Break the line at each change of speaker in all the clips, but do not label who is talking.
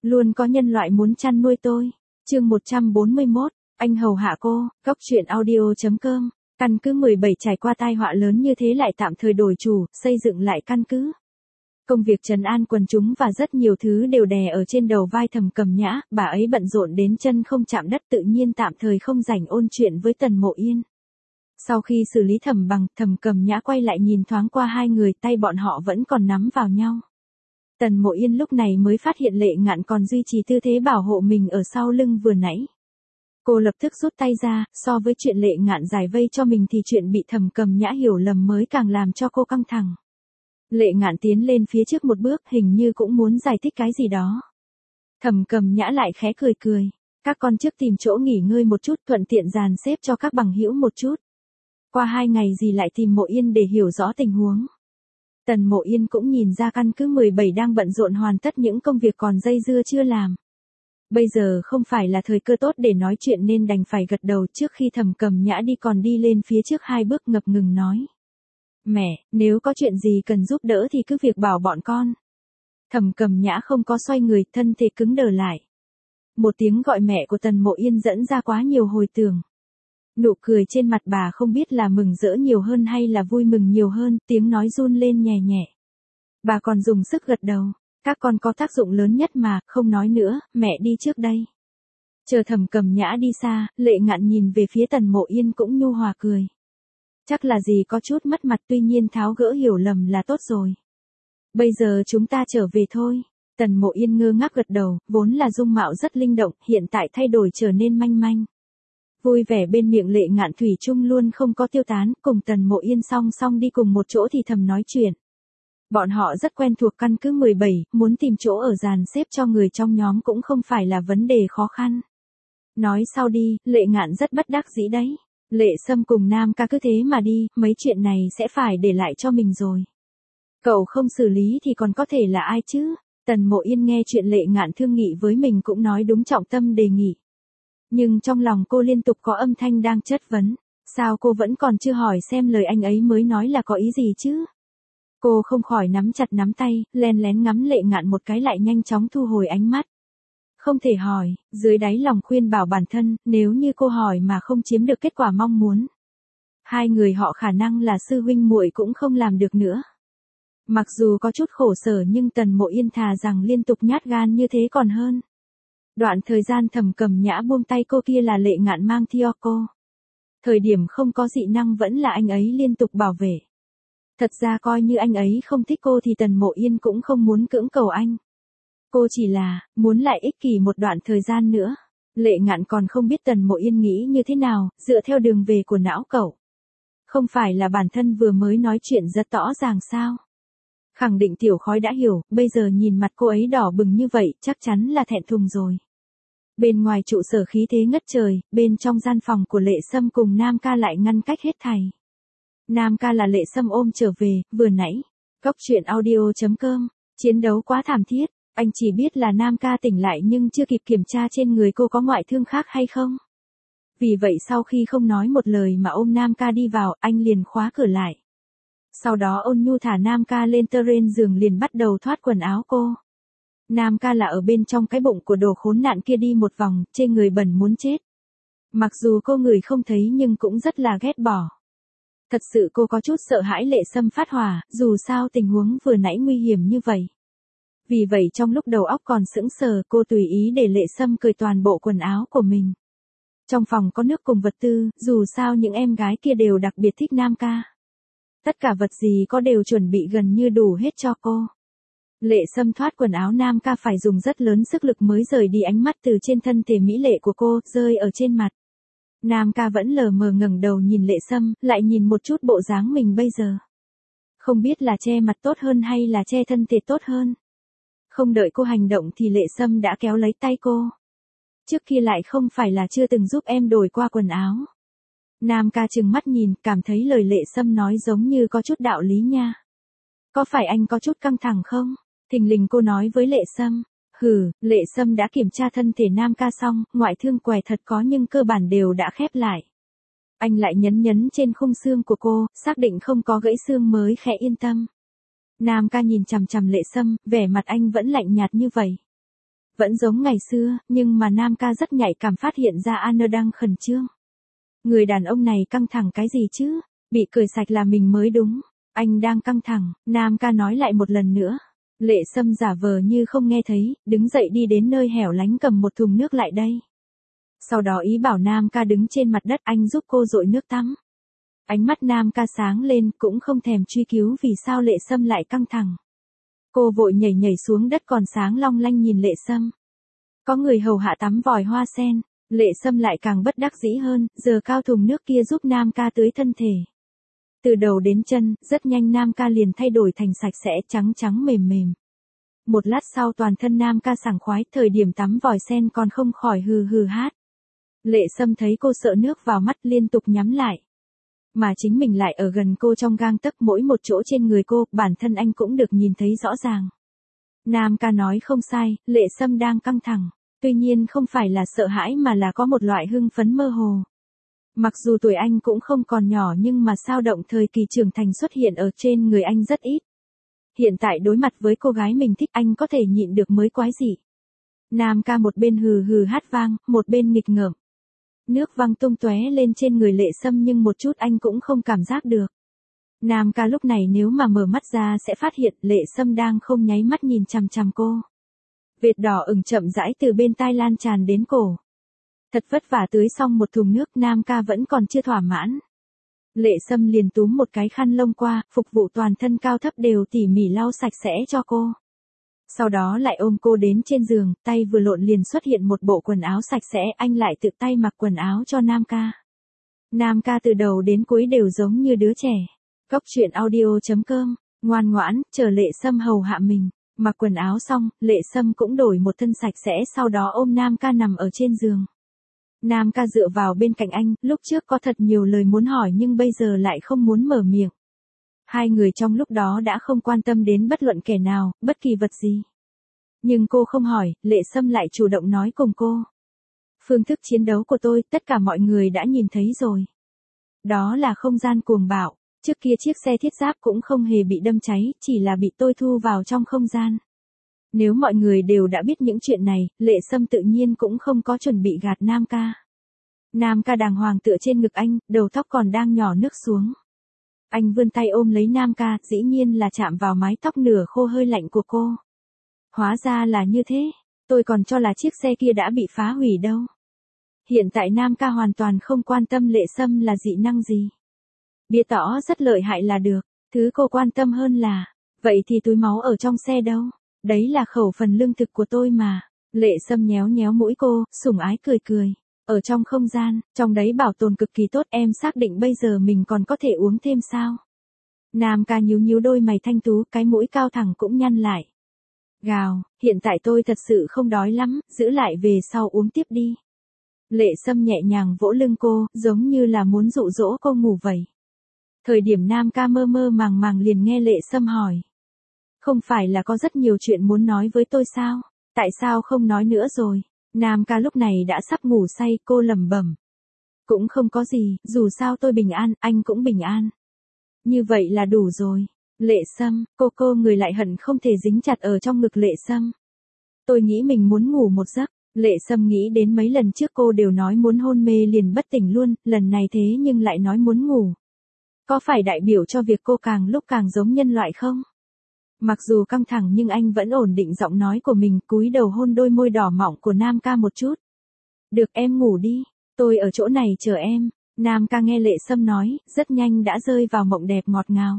Luôn có nhân loại muốn chăn nuôi tôi. Chương 141, anh hầu hạ cô, góc truyện audio.com. Căn cứ 17 trải qua tai họa lớn như thế lại tạm thời đổi chủ, xây dựng lại căn cứ. Công việc trấn an quần chúng và rất nhiều thứ đều đè ở trên đầu vai Thẩm Cầm Nhã, bà ấy bận rộn đến chân không chạm đất, tự nhiên tạm thời không rảnh ôn chuyện với Tần Mộ Yên. Sau khi xử lý Thẩm Bằng, Thẩm Cầm Nhã quay lại nhìn thoáng qua hai người, tay bọn họ vẫn còn nắm vào nhau. Tần Mộ Yên lúc này mới phát hiện Lệ Ngạn còn duy trì tư thế bảo hộ mình ở sau lưng vừa nãy. Cô lập tức rút tay ra, so với chuyện Lệ Ngạn giải vây cho mình thì chuyện bị Thẩm Cầm Nhã hiểu lầm mới càng làm cho cô căng thẳng. Lệ Ngạn tiến lên phía trước một bước, hình như cũng muốn giải thích cái gì đó. Thẩm Cầm Nhã lại khẽ cười cười. Các con trước tìm chỗ nghỉ ngơi một chút, thuận tiện dàn xếp cho các bằng hữu một chút. Qua 2 ngày gì lại tìm Mộ Yên để hiểu rõ tình huống. Tần Mộ Yên cũng nhìn ra căn cứ 17 đang bận rộn hoàn tất những công việc còn dây dưa chưa làm. Bây giờ không phải là thời cơ tốt để nói chuyện nên đành phải gật đầu. Trước khi Thẩm Cầm Nhã đi còn đi lên phía trước 2 bước ngập ngừng nói. Mẹ, nếu có chuyện gì cần giúp đỡ thì cứ việc bảo bọn con. Thẩm Cầm Nhã không có xoay người, thân thể cứng đờ lại. Một tiếng gọi mẹ của Tần Mộ Yên dẫn ra quá nhiều hồi tưởng. Nụ cười trên mặt bà không biết là mừng rỡ nhiều hơn hay là vui mừng nhiều hơn, tiếng nói run lên nhẹ nhẹ. Bà còn dùng sức gật đầu. Các con có tác dụng lớn nhất mà, không nói nữa, mẹ đi trước đây. Chờ Thẩm Cầm Nhã đi xa, Lệ Ngạn nhìn về phía Tần Mộ Yên cũng nhu hòa cười. Chắc là gì có chút mất mặt, tuy nhiên tháo gỡ hiểu lầm là tốt rồi. Bây giờ chúng ta trở về thôi. Tần Mộ Yên ngơ ngác gật đầu, vốn là dung mạo rất linh động, hiện tại thay đổi trở nên manh manh. Vui vẻ bên miệng Lệ Ngạn thủy chung luôn không có tiêu tán, cùng Tần Mộ Yên song song đi cùng một chỗ thì thầm nói chuyện. Bọn họ rất quen thuộc căn cứ 17, muốn tìm chỗ ở dàn xếp cho người trong nhóm cũng không phải là vấn đề khó khăn. Nói sau đi, Lệ Ngạn rất bất đắc dĩ đấy. Lệ Sâm cùng Nam Ca cứ thế mà đi, mấy chuyện này sẽ phải để lại cho mình rồi. Cậu không xử lý thì còn có thể là ai chứ? Tần Mộ Yên nghe chuyện Lệ Ngạn thương nghị với mình cũng nói đúng trọng tâm đề nghị. Nhưng trong lòng cô liên tục có âm thanh đang chất vấn. Sao cô vẫn còn chưa hỏi xem lời anh ấy mới nói là có ý gì chứ? Cô không khỏi nắm chặt nắm tay, len lén ngắm Lệ Ngạn một cái lại nhanh chóng thu hồi ánh mắt. Không thể hỏi, dưới đáy lòng khuyên bảo bản thân, nếu như cô hỏi mà không chiếm được kết quả mong muốn. Hai người họ khả năng là sư huynh muội cũng không làm được nữa. Mặc dù có chút khổ sở nhưng Tần Mộ Yên thà rằng liên tục nhát gan như thế còn hơn. Đoạn thời gian Thẩm Cầm Nhã buông tay cô kia là Lệ Ngạn mang theo cô. Thời điểm không có dị năng vẫn là anh ấy liên tục bảo vệ. Thật ra coi như anh ấy không thích cô thì Tần Mộ Yên cũng không muốn cưỡng cầu anh. Cô chỉ là, muốn lại ích kỷ một đoạn thời gian nữa. Lệ Ngạn còn không biết Tần Mộ Yên nghĩ như thế nào, dựa theo đường về của não cậu. Không phải là bản thân vừa mới nói chuyện rất rõ ràng sao? Khẳng định Tiểu Khói đã hiểu, bây giờ nhìn mặt cô ấy đỏ bừng như vậy, chắc chắn là thẹn thùng rồi. Bên ngoài trụ sở khí thế ngất trời, bên trong gian phòng của Lệ Sâm cùng Nam Ca lại ngăn cách hết thảy. Nam Ca là Lệ Sâm ôm trở về, vừa nãy. Góc truyện audio.com, chiến đấu quá thảm thiết. Anh chỉ biết là Nam Ca tỉnh lại nhưng chưa kịp kiểm tra trên người cô có ngoại thương khác hay không. Vì vậy sau khi không nói một lời mà ôm Nam Ca đi vào, anh liền khóa cửa lại. Sau đó ôn nhu thả Nam Ca lên terrain giường liền bắt đầu thoát quần áo cô. Nam Ca là ở bên trong cái bụng của đồ khốn nạn kia đi một vòng, trên người bẩn muốn chết. Mặc dù cô ngửi không thấy nhưng cũng rất là ghét bỏ. Thật sự cô có chút sợ hãi Lệ Sâm phát hỏa, dù sao tình huống vừa nãy nguy hiểm như vậy. Vì vậy trong lúc đầu óc còn sững sờ, cô tùy ý để Lệ Sâm cởi toàn bộ quần áo của mình. Trong phòng có nước cùng vật tư, dù sao những em gái kia đều đặc biệt thích Nam Ca. Tất cả vật gì có đều chuẩn bị gần như đủ hết cho cô. Lệ Sâm thoát quần áo Nam Ca phải dùng rất lớn sức lực mới rời đi ánh mắt từ trên thân thể mỹ lệ của cô, rơi ở trên mặt. Nam Ca vẫn lờ mờ ngẩng đầu nhìn Lệ Sâm, lại nhìn một chút bộ dáng mình bây giờ. Không biết là che mặt tốt hơn hay là che thân thể tốt hơn. Không đợi cô hành động thì Lệ Sâm đã kéo lấy tay cô. Trước kia lại không phải là chưa từng giúp em đổi qua quần áo. Nam Ca trừng mắt nhìn, cảm thấy lời Lệ Sâm nói giống như có chút đạo lý nha. Có phải anh có chút căng thẳng không? Thình lình cô nói với Lệ Sâm. Lệ Sâm đã kiểm tra thân thể Nam Ca xong, ngoại thương què thật có nhưng cơ bản đều đã khép lại. Anh lại nhấn trên khung xương của cô, xác định không có gãy xương mới khẽ yên tâm. Nam Ca nhìn chằm chằm Lệ Sâm, vẻ mặt anh vẫn lạnh nhạt như vậy. Vẫn giống ngày xưa, nhưng mà Nam ca rất nhạy cảm phát hiện ra Anna đang khẩn trương. Người đàn ông này căng thẳng cái gì chứ? Bị cười sạch là mình mới đúng. Anh đang căng thẳng, Nam ca nói lại một lần nữa. Lệ Sâm giả vờ như không nghe thấy, đứng dậy đi đến nơi hẻo lánh cầm một thùng nước lại đây. Sau đó ý bảo Nam ca đứng trên mặt đất, anh giúp cô dội nước tắm. Ánh mắt Nam ca sáng lên, cũng không thèm truy cứu vì sao Lệ Sâm lại căng thẳng. Cô vội nhảy nhảy xuống đất còn sáng long lanh nhìn Lệ Sâm. Có người hầu hạ tắm vòi hoa sen, Lệ Sâm lại càng bất đắc dĩ hơn, giờ cao thùng nước kia giúp Nam ca tưới thân thể. Từ đầu đến chân, rất nhanh Nam ca liền thay đổi thành sạch sẽ, trắng trắng mềm mềm. Một lát sau toàn thân Nam ca sảng khoái, thời điểm tắm vòi sen còn không khỏi hừ hừ hát. Lệ Sâm thấy cô sợ nước vào mắt liên tục nhắm lại. Mà chính mình lại ở gần cô trong gang tấc, mỗi một chỗ trên người cô, bản thân anh cũng được nhìn thấy rõ ràng. Nam ca nói không sai, Lệ Sâm đang căng thẳng. Tuy nhiên không phải là sợ hãi mà là có một loại hưng phấn mơ hồ. Mặc dù tuổi anh cũng không còn nhỏ nhưng mà sao động thời kỳ trưởng thành xuất hiện ở trên người anh rất ít. Hiện tại đối mặt với cô gái mình thích anh có thể nhịn được mới quái dị. Nam ca một bên hừ hừ hát vang, một bên nghịch ngợm. Nước văng tung tóe lên trên người Lệ Sâm nhưng một chút anh cũng không cảm giác được. Nam ca lúc này nếu mà mở mắt ra sẽ phát hiện Lệ Sâm đang không nháy mắt nhìn chằm chằm cô. Vệt đỏ ửng chậm rãi từ bên tai lan tràn đến cổ. Thật vất vả tưới xong một thùng nước, Nam ca vẫn còn chưa thỏa mãn. Lệ Sâm liền túm một cái khăn lông qua, phục vụ toàn thân cao thấp đều tỉ mỉ lau sạch sẽ cho cô. Sau đó lại ôm cô đến trên giường, tay vừa lộn liền xuất hiện một bộ quần áo sạch sẽ, anh lại tự tay mặc quần áo cho Nam ca. Nam ca từ đầu đến cuối đều giống như đứa trẻ. Cốc truyện audio.com, ngoan ngoãn, chờ Lệ Sâm hầu hạ mình. Mặc quần áo xong, Lệ Sâm cũng đổi một thân sạch sẽ, sau đó ôm Nam ca nằm ở trên giường. Nam ca dựa vào bên cạnh anh, lúc trước có thật nhiều lời muốn hỏi nhưng bây giờ lại không muốn mở miệng. Hai người trong lúc đó đã không quan tâm đến bất luận kẻ nào, bất kỳ vật gì. Nhưng cô không hỏi, Lệ Sâm lại chủ động nói cùng cô. Phương thức chiến đấu của tôi, tất cả mọi người đã nhìn thấy rồi. Đó là không gian cuồng bạo, trước kia chiếc xe thiết giáp cũng không hề bị đâm cháy, chỉ là bị tôi thu vào trong không gian. Nếu mọi người đều đã biết những chuyện này, Lệ Sâm tự nhiên cũng không có chuẩn bị gạt Nam ca. Nam ca đàng hoàng tựa trên ngực anh, đầu tóc còn đang nhỏ nước xuống. Anh vươn tay ôm lấy Nam ca, dĩ nhiên là chạm vào mái tóc nửa khô hơi lạnh của cô. Hóa ra là như thế, tôi còn cho là chiếc xe kia đã bị phá hủy đâu. Hiện tại Nam ca hoàn toàn không quan tâm Lệ Sâm là dị năng gì. Bia tỏ rất lợi hại là được, thứ cô quan tâm hơn là, vậy thì túi máu ở trong xe đâu? Đấy là khẩu phần lương thực của tôi mà. Lệ Sâm nhéo nhéo mũi cô, sủng ái cười cười. Ở trong không gian, trong đấy bảo tồn cực kỳ tốt, em xác định bây giờ mình còn có thể uống thêm sao? Nam ca nhíu nhíu đôi mày thanh tú, cái mũi cao thẳng cũng nhăn lại. Gào, hiện tại tôi thật sự không đói lắm, giữ lại về sau uống tiếp đi. Lệ Sâm nhẹ nhàng vỗ lưng cô, giống như là muốn dụ dỗ cô ngủ vậy. Thời điểm Nam ca mơ mơ màng màng liền nghe Lệ Sâm hỏi. Không phải là có rất nhiều chuyện muốn nói với tôi sao? Tại sao không nói nữa rồi? Nam ca lúc này đã sắp ngủ say, cô lẩm bẩm. Cũng không có gì, dù sao tôi bình an, anh cũng bình an. Như vậy là đủ rồi. Lệ Sâm, cô người lại hận không thể dính chặt ở trong ngực Lệ Sâm. Tôi nghĩ mình muốn ngủ một giấc. Lệ Sâm nghĩ đến mấy lần trước cô đều nói muốn hôn mê liền bất tỉnh luôn, lần này thế nhưng lại nói muốn ngủ. Có phải đại biểu cho việc cô càng lúc càng giống nhân loại không? Mặc dù căng thẳng nhưng anh vẫn ổn định giọng nói của mình, cúi đầu hôn đôi môi đỏ mọng của Nam ca một chút. Được, em ngủ đi, tôi ở chỗ này chờ em. Nam ca nghe Lệ Sâm nói, rất nhanh đã rơi vào mộng đẹp ngọt ngào.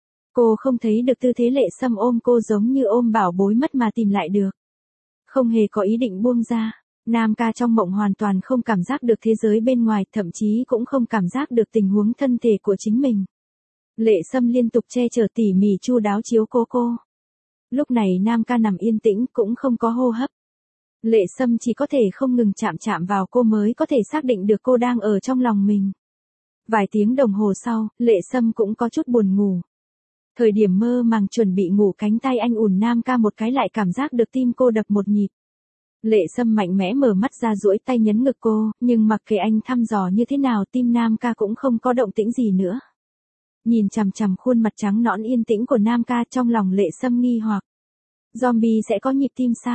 Cô không thấy được tư thế Lệ Sâm ôm cô giống như ôm bảo bối mất mà tìm lại được. Không hề có ý định buông ra. Nam ca trong mộng hoàn toàn không cảm giác được thế giới bên ngoài, thậm chí cũng không cảm giác được tình huống thân thể của chính mình. Lệ Sâm liên tục che chở tỉ mỉ chu đáo chiếu cố cô. Lúc này Nam ca nằm yên tĩnh cũng không có hô hấp. Lệ Sâm chỉ có thể không ngừng chạm vào cô mới có thể xác định được cô đang ở trong lòng mình. Vài tiếng đồng hồ sau, Lệ Sâm cũng có chút buồn ngủ. Thời điểm mơ màng chuẩn bị ngủ, cánh tay anh ủn Nam ca một cái lại cảm giác được tim cô đập một nhịp. Lệ Sâm mạnh mẽ mở mắt ra duỗi tay nhấn ngực cô, nhưng mặc kệ anh thăm dò như thế nào tim Nam ca cũng không có động tĩnh gì nữa. Nhìn chằm chằm khuôn mặt trắng nõn yên tĩnh của Nam ca, trong lòng Lệ Sâm nghi hoặc. Zombie sẽ có nhịp tim sao?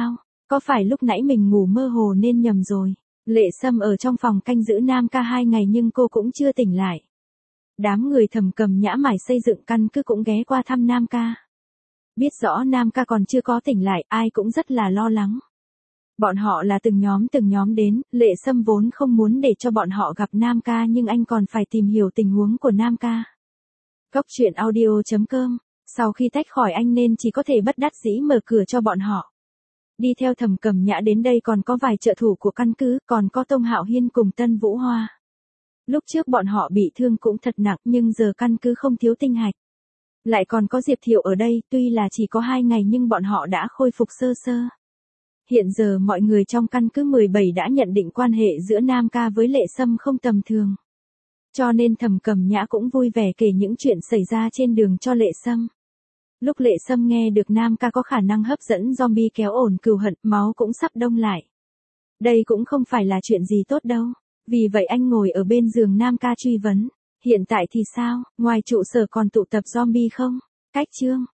Có phải lúc nãy mình ngủ mơ hồ nên nhầm rồi? Lệ Sâm ở trong phòng canh giữ Nam Ca 2 ngày nhưng cô cũng chưa tỉnh lại. Đám người Thẩm Cầm Nhã mải xây dựng căn cứ cũng ghé qua thăm Nam Ca. Biết rõ Nam Ca còn chưa có tỉnh lại, ai cũng rất là lo lắng. Bọn họ là từng nhóm đến, Lệ Sâm vốn không muốn để cho bọn họ gặp Nam Ca nhưng anh còn phải tìm hiểu tình huống của Nam Ca. Cốc truyện audio.com. Sau khi tách khỏi anh nên chỉ có thể bất đắc dĩ mở cửa cho bọn họ. Đi theo Thẩm Cầm Nhã đến đây còn có vài trợ thủ của căn cứ, còn có Tông Hạo Hiên cùng Tân Vũ Hoa. Lúc trước bọn họ bị thương cũng thật nặng nhưng giờ căn cứ không thiếu tinh hạch. Lại còn có Diệp Thiệu ở đây, tuy là chỉ có 2 ngày nhưng bọn họ đã khôi phục sơ sơ. Hiện giờ mọi người trong căn cứ 17 đã nhận định quan hệ giữa Nam Ca với Lệ Sâm không tầm thường. Cho nên Thẩm Cầm Nhã cũng vui vẻ kể những chuyện xảy ra trên đường cho Lệ Sâm. Lúc Lệ Sâm nghe được Nam Ca có khả năng hấp dẫn zombie kéo ổn cừu hận, máu cũng sắp đông lại. Đây cũng không phải là chuyện gì tốt đâu. Vì vậy anh ngồi ở bên giường Nam Ca truy vấn. Hiện tại thì sao, ngoài trụ sở còn tụ tập zombie không? Cách chương.